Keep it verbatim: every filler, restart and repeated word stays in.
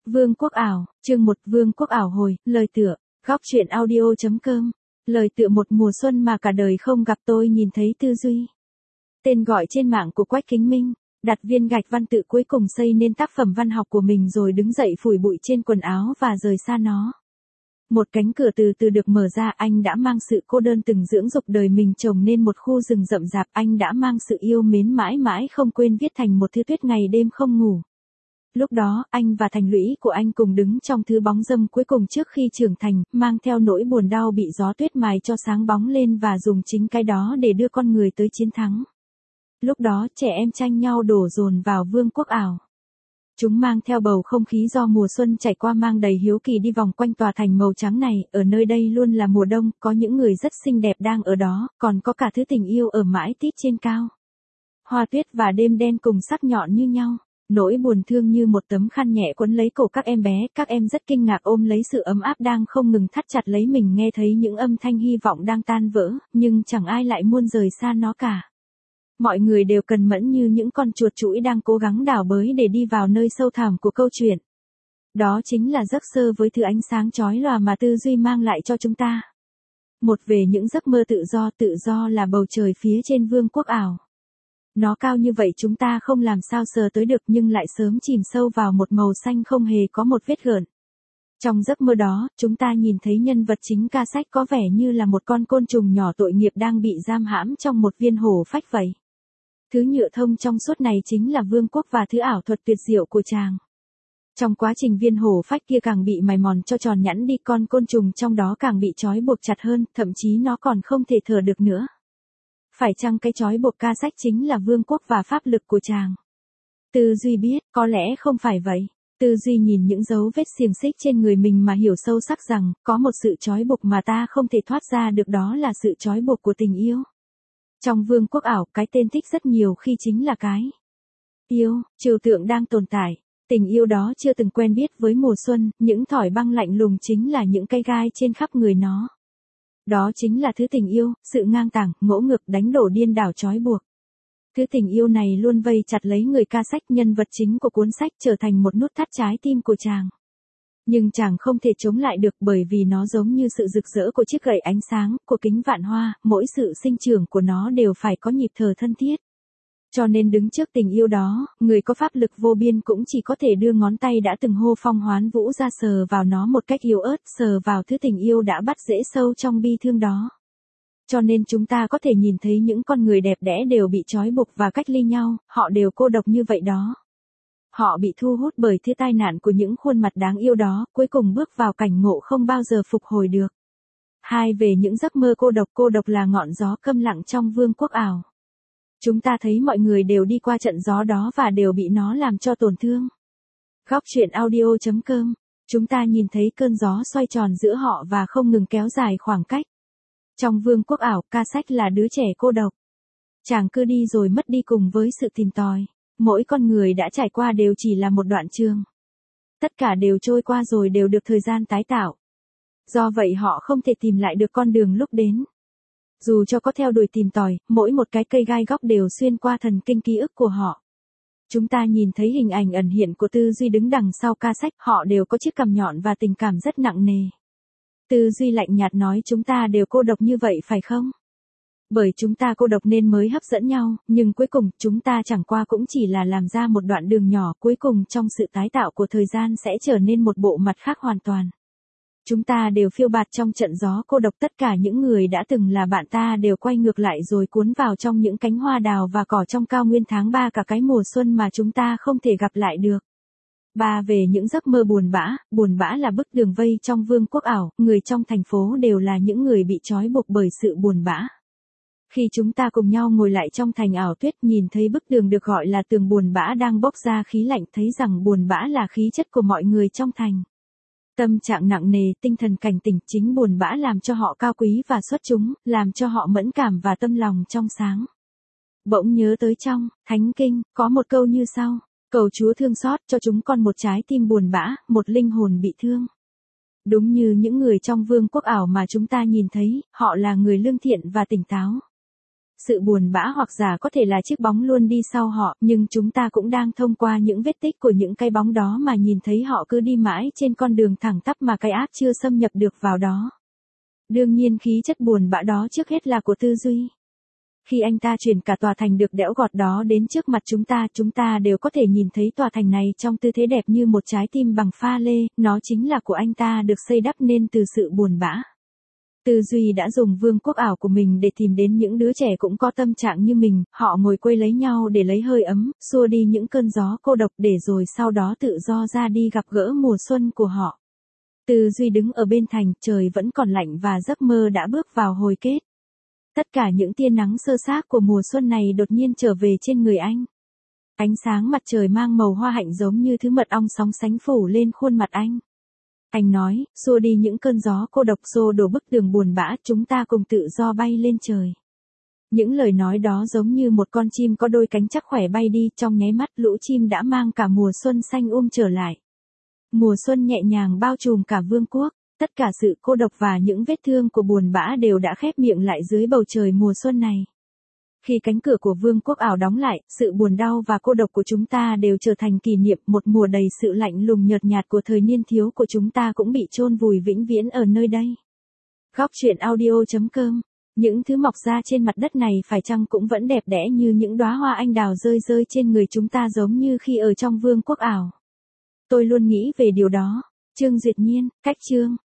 Vương quốc ảo, chương một Vương quốc ảo hồi, lời tựa, góc truyện audio.com, lời tựa một mùa xuân mà cả đời không gặp tôi nhìn thấy tư duy. Tên gọi trên mạng của Quách Kính Minh, đặt viên gạch văn tự cuối cùng xây nên tác phẩm văn học của mình rồi đứng dậy phủi bụi trên quần áo và rời xa nó. Một cánh cửa từ từ được mở ra, anh đã mang sự cô đơn từng dưỡng dục đời mình trồng nên một khu rừng rậm rạp, anh đã mang sự yêu mến mãi mãi không quên viết thành một thứ tuyết ngày đêm không ngủ. Lúc đó, anh và thành lũy của anh cùng đứng trong thứ bóng râm cuối cùng trước khi trưởng thành, mang theo nỗi buồn đau bị gió tuyết mài cho sáng bóng lên và dùng chính cái đó để đưa con người tới chiến thắng. Lúc đó, trẻ em tranh nhau đổ dồn vào vương quốc ảo. Chúng mang theo bầu không khí do mùa xuân trải qua, mang đầy hiếu kỳ đi vòng quanh tòa thành màu trắng này, ở nơi đây luôn là mùa đông, có những người rất xinh đẹp đang ở đó, còn có cả thứ tình yêu ở mãi tít trên cao. Hoa tuyết và đêm đen cùng sắc nhọn như nhau. Nỗi buồn thương như một tấm khăn nhẹ quấn lấy cổ các em bé, các em rất kinh ngạc ôm lấy sự ấm áp đang không ngừng thắt chặt lấy mình, nghe thấy những âm thanh hy vọng đang tan vỡ, nhưng chẳng ai lại muốn rời xa nó cả. Mọi người đều cần mẫn như những con chuột chũi đang cố gắng đào bới để đi vào nơi sâu thẳm của câu chuyện. Đó chính là giấc mơ với thứ ánh sáng chói lòa mà tư duy mang lại cho chúng ta. Một về những giấc mơ tự do, tự do là bầu trời phía trên vương quốc ảo. Nó cao như vậy chúng ta không làm sao sờ tới được, nhưng lại sớm chìm sâu vào một màu xanh không hề có một vết gợn. Trong giấc mơ đó, chúng ta nhìn thấy nhân vật chính ca sách có vẻ như là một con côn trùng nhỏ tội nghiệp đang bị giam hãm trong một viên hổ phách vậy. Thứ nhựa thông trong suốt này chính là vương quốc và thứ ảo thuật tuyệt diệu của chàng. Trong quá trình viên hổ phách kia càng bị mài mòn cho tròn nhẵn đi, con côn trùng trong đó càng bị trói buộc chặt hơn, thậm chí nó còn không thể thở được nữa. Phải chăng cái trói buộc ca sách chính là vương quốc và pháp lực của chàng? Tư duy biết, có lẽ không phải vậy. Tư duy nhìn những dấu vết xiềng xích trên người mình mà hiểu sâu sắc rằng, có một sự trói buộc mà ta không thể thoát ra được, đó là sự trói buộc của tình yêu. Trong vương quốc ảo, cái tên thích rất nhiều khi chính là cái yêu, trừu tượng đang tồn tại. Tình yêu đó chưa từng quen biết với mùa xuân, những thỏi băng lạnh lùng chính là những cây gai trên khắp người nó. Đó chính là thứ tình yêu, sự ngang tàng, ngỗ ngược, đánh đổ điên đảo trói buộc. Thứ tình yêu này luôn vây chặt lấy người ca sách, nhân vật chính của cuốn sách, trở thành một nút thắt trái tim của chàng. Nhưng chàng không thể chống lại được, bởi vì nó giống như sự rực rỡ của chiếc gậy ánh sáng, của kính vạn hoa, mỗi sự sinh trưởng của nó đều phải có nhịp thở thân thiết. Cho nên đứng trước tình yêu đó, người có pháp lực vô biên cũng chỉ có thể đưa ngón tay đã từng hô phong hoán vũ ra sờ vào nó một cách yếu ớt, sờ vào thứ tình yêu đã bắt rễ sâu trong bi thương đó. Cho nên chúng ta có thể nhìn thấy những con người đẹp đẽ đều bị trói buộc và cách ly nhau, họ đều cô độc như vậy đó. Họ bị thu hút bởi thứ tai nạn của những khuôn mặt đáng yêu đó, cuối cùng bước vào cảnh ngộ không bao giờ phục hồi được. Hai về những giấc mơ cô độc, cô độc là ngọn gió câm lặng trong vương quốc ảo. Chúng ta thấy mọi người đều đi qua trận gió đó và đều bị nó làm cho tổn thương. Góc truyện audio.com, chúng ta nhìn thấy cơn gió xoay tròn giữa họ và không ngừng kéo dài khoảng cách. Trong vương quốc ảo, ca sách là đứa trẻ cô độc. Chàng cứ đi rồi mất đi cùng với sự tìm tòi. Mỗi con người đã trải qua đều chỉ là một đoạn chương. Tất cả đều trôi qua rồi đều được thời gian tái tạo. Do vậy họ không thể tìm lại được con đường lúc đến. Dù cho có theo đuổi tìm tòi, mỗi một cái cây gai góc đều xuyên qua thần kinh ký ức của họ. Chúng ta nhìn thấy hình ảnh ẩn hiện của tư duy đứng đằng sau ca sách, họ đều có chiếc cằm nhọn và tình cảm rất nặng nề. Tư duy lạnh nhạt nói chúng ta đều cô độc như vậy phải không? Bởi chúng ta cô độc nên mới hấp dẫn nhau, nhưng cuối cùng chúng ta chẳng qua cũng chỉ là làm ra một đoạn đường nhỏ, cuối cùng trong sự tái tạo của thời gian sẽ trở nên một bộ mặt khác hoàn toàn. Chúng ta đều phiêu bạt trong trận gió cô độc, tất cả những người đã từng là bạn ta đều quay ngược lại rồi cuốn vào trong những cánh hoa đào và cỏ trong cao nguyên tháng ba, cả cái mùa xuân mà chúng ta không thể gặp lại được. Ba về những giấc mơ buồn bã, buồn bã là bức tường vây trong vương quốc ảo, người trong thành phố đều là những người bị trói buộc bởi sự buồn bã. Khi chúng ta cùng nhau ngồi lại trong thành ảo tuyết, nhìn thấy bức tường được gọi là tường buồn bã đang bốc ra khí lạnh, thấy rằng buồn bã là khí chất của mọi người trong thành. Tâm trạng nặng nề, tinh thần cảnh tỉnh, chính buồn bã làm cho họ cao quý và xuất chúng, làm cho họ mẫn cảm và tâm lòng trong sáng. Bỗng nhớ tới trong Thánh Kinh, có một câu như sau: cầu Chúa thương xót cho chúng con một trái tim buồn bã, một linh hồn bị thương. Đúng như những người trong vương quốc ảo mà chúng ta nhìn thấy, họ là người lương thiện và tỉnh táo. Sự buồn bã hoặc giả có thể là chiếc bóng luôn đi sau họ, nhưng chúng ta cũng đang thông qua những vết tích của những cái bóng đó mà nhìn thấy họ cứ đi mãi trên con đường thẳng tắp mà cái ác chưa xâm nhập được vào đó. Đương nhiên khí chất buồn bã đó trước hết là của Tư Duy. Khi anh ta chuyển cả tòa thành được đẽo gọt đó đến trước mặt chúng ta, chúng ta đều có thể nhìn thấy tòa thành này trong tư thế đẹp như một trái tim bằng pha lê, nó chính là của anh ta được xây đắp nên từ sự buồn bã. Tư Duy đã dùng vương quốc ảo của mình để tìm đến những đứa trẻ cũng có tâm trạng như mình, họ ngồi quây lấy nhau để lấy hơi ấm, xua đi những cơn gió cô độc để rồi sau đó tự do ra đi gặp gỡ mùa xuân của họ. Tư Duy đứng ở bên thành, trời vẫn còn lạnh và giấc mơ đã bước vào hồi kết. Tất cả những tia nắng sơ xác của mùa xuân này đột nhiên trở về trên người anh. Ánh sáng mặt trời mang màu hoa hạnh giống như thứ mật ong sóng sánh phủ lên khuôn mặt anh. Anh nói, xua đi những cơn gió cô độc, xô đổ bức tường buồn bã, chúng ta cùng tự do bay lên trời. Những lời nói đó giống như một con chim có đôi cánh chắc khỏe bay đi, trong nháy mắt lũ chim đã mang cả mùa xuân xanh um trở lại. Mùa xuân nhẹ nhàng bao trùm cả vương quốc, tất cả sự cô độc và những vết thương của buồn bã đều đã khép miệng lại dưới bầu trời mùa xuân này. Khi cánh cửa của vương quốc ảo đóng lại, sự buồn đau và cô độc của chúng ta đều trở thành kỷ niệm, một mùa đầy sự lạnh lùng nhợt nhạt của thời niên thiếu của chúng ta cũng bị chôn vùi vĩnh viễn ở nơi đây. Góc truyện audio chấm com. Những thứ mọc ra trên mặt đất này phải chăng cũng vẫn đẹp đẽ như những đóa hoa anh đào rơi rơi trên người chúng ta giống như khi ở trong vương quốc ảo. Tôi luôn nghĩ về điều đó. Trương Duyệt Nhiên, cách chương.